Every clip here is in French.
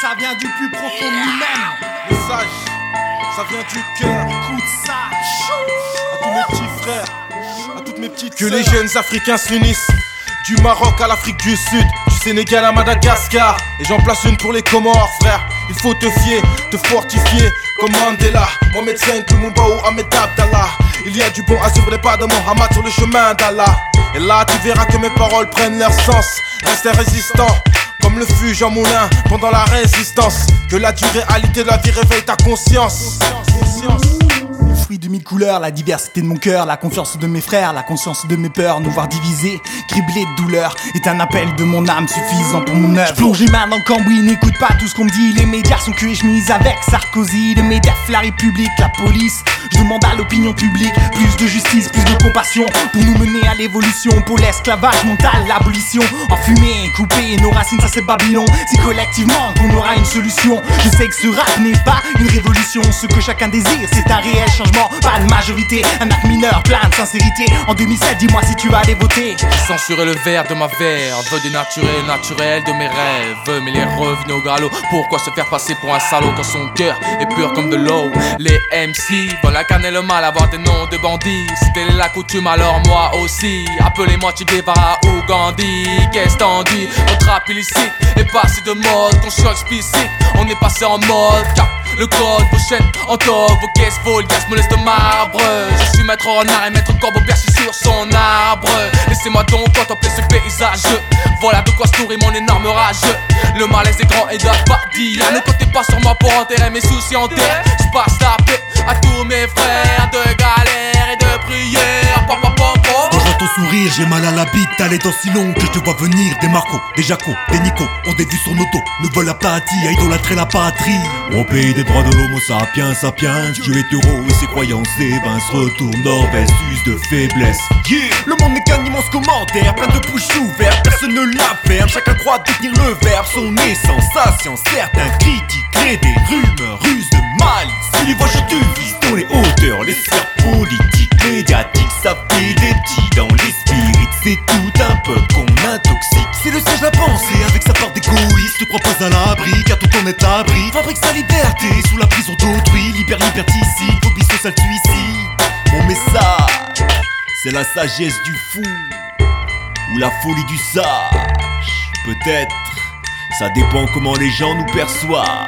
ça vient du plus profond de nous-mêmes. Le sage, ça vient du cœur. Écoute ça. À tous mes petits frères, à toutes mes petites sœurs. Que les jeunes Africains s'unissent. Du Maroc à l'Afrique du Sud, du Sénégal à Madagascar. Et j'en place une pour les Comores, frère. Il faut te fier, te fortifier comme Mandela, Mohamed V, Lumumba ou Ahmed Abdallah. Il y a du bon à suivre les pas de Mohamed sur le chemin d'Allah. Et là tu verras que mes paroles prennent leur sens. Restez résistant, comme le fut Jean Moulin pendant la résistance. Que la dure réalité de la vie réveille ta conscience. Fruit de mille couleurs, la diversité de mon cœur, la confiance de mes frères, la conscience de mes peurs, nous voir divisés, criblés de douleur, est un appel de mon âme suffisant pour mon œuvre. J'plonge les mains dans le cambouis, n'écoute pas tout ce qu'on me dit, les médias sont cul et chemise avec Sarkozy, le MEDEF, la République, la police. Je demande à l'opinion publique plus de justice, plus de compassion pour nous mener à l'évolution, pour l'esclavage mental, l'abolition. Enfumé, coupé, nos racines ça c'est Babylon. Si collectivement qu'on aura une solution, je sais que ce rap n'est pas une révolution. Ce que chacun désire c'est un réel changement, pas de majorité, un acte mineur plein de sincérité. En 2007 dis-moi si tu vas aller voter. J'ai censuré le verre de ma verve, dénaturer le naturel de mes rêves. Mais les revenus au galop, pourquoi se faire passer pour un salaud quand son cœur est pur comme de l'eau. Les MC veulent incarner le mal, avoir des noms de bandits. C'était la coutume alors moi aussi. Appelez-moi Che Guevara ou Gandhi. Qu'est-ce t'en dis? Votre rap illicite est passé de mode, conscient explicite. On est passé en mode cap. Le code, vos chaînes en taupe, vos caisses volières me laissent de marbre. Je suis maître renard et maître corbeau perché sur son arbre. Laissez-moi donc contempler ce paysage. Voilà de quoi se nourrit mon énorme rage. Le malaise est grand et doit pas dire. Ne comptez pas sur moi pour enterrer mes soucis en terre. Je passe la paix à tous mes frères de galère et de prière. Quand je vois ton sourire, j'ai mal à la bite. T'as les dents si longues que je te vois venir. Des Marco, des Jaco, des Nico ont des vues sur nos dos, ne veulent l'apathie, à idolâtrer la patrie. Au pays des droits de l'homo sapiens, sapiens, Dieu est heureux et ses croyances évinces se retournent nord-est, use de faiblesse. Yeah. Le monde n'est qu'un immense commentaire, plein de bouches ouvertes, personne ne la ferme. Chacun croit détenir le verbe, son essence, sa science. Certains critiqueraient des rumeurs, ruses de malice. Si les voix je te vise dans les hauteurs, les sphères politiques, médiatiques, ça fait des petits dans les spirites. C'est tout un peuple qu'on intoxique. C'est le siège à penser avec sa part d'égoïste. Ne crois pas à l'abri, car tout en est abri. Fabrique sa liberté sous la prison d'autrui. Liberticide, phobie sociale, suicide. Mon message, c'est la sagesse du fou ou la folie du sage. Peut-être, ça dépend comment les gens nous perçoivent.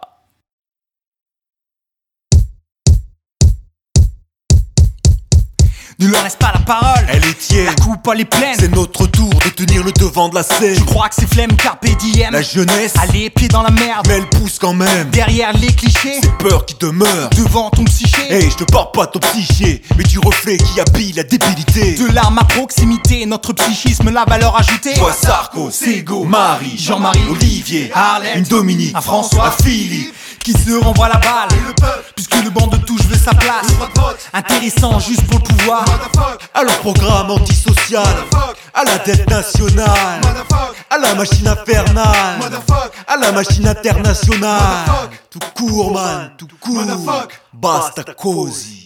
Ne leur laisse pas la parole, Elle est tienne, la coupe elle est pleine. c'est notre tour de tenir le devant de la scène. Je crois que c'est flemme, carpe diem. La jeunesse, Allez, pieds dans la merde, mais elle pousse quand même. derrière les clichés, C'est peur qui demeure. devant ton psyché. Hey, je te parle pas de ton psyché, mais du reflet qui habille la débilité. De l'arme à proximité, notre psychisme, la valeur ajoutée. Toi Sarko, Sego, Marie, Jean-Marie, Olivier, Arlette, une Dominique, un François, un Philippe. qui se renvoie la balle, puisque le banc de touche veut sa place. Intéressant juste pour le pouvoir. À leur programme antisocial, à la dette nationale, à la machine infernale, à la machine internationale. Tout court man, tout court, basta cosy.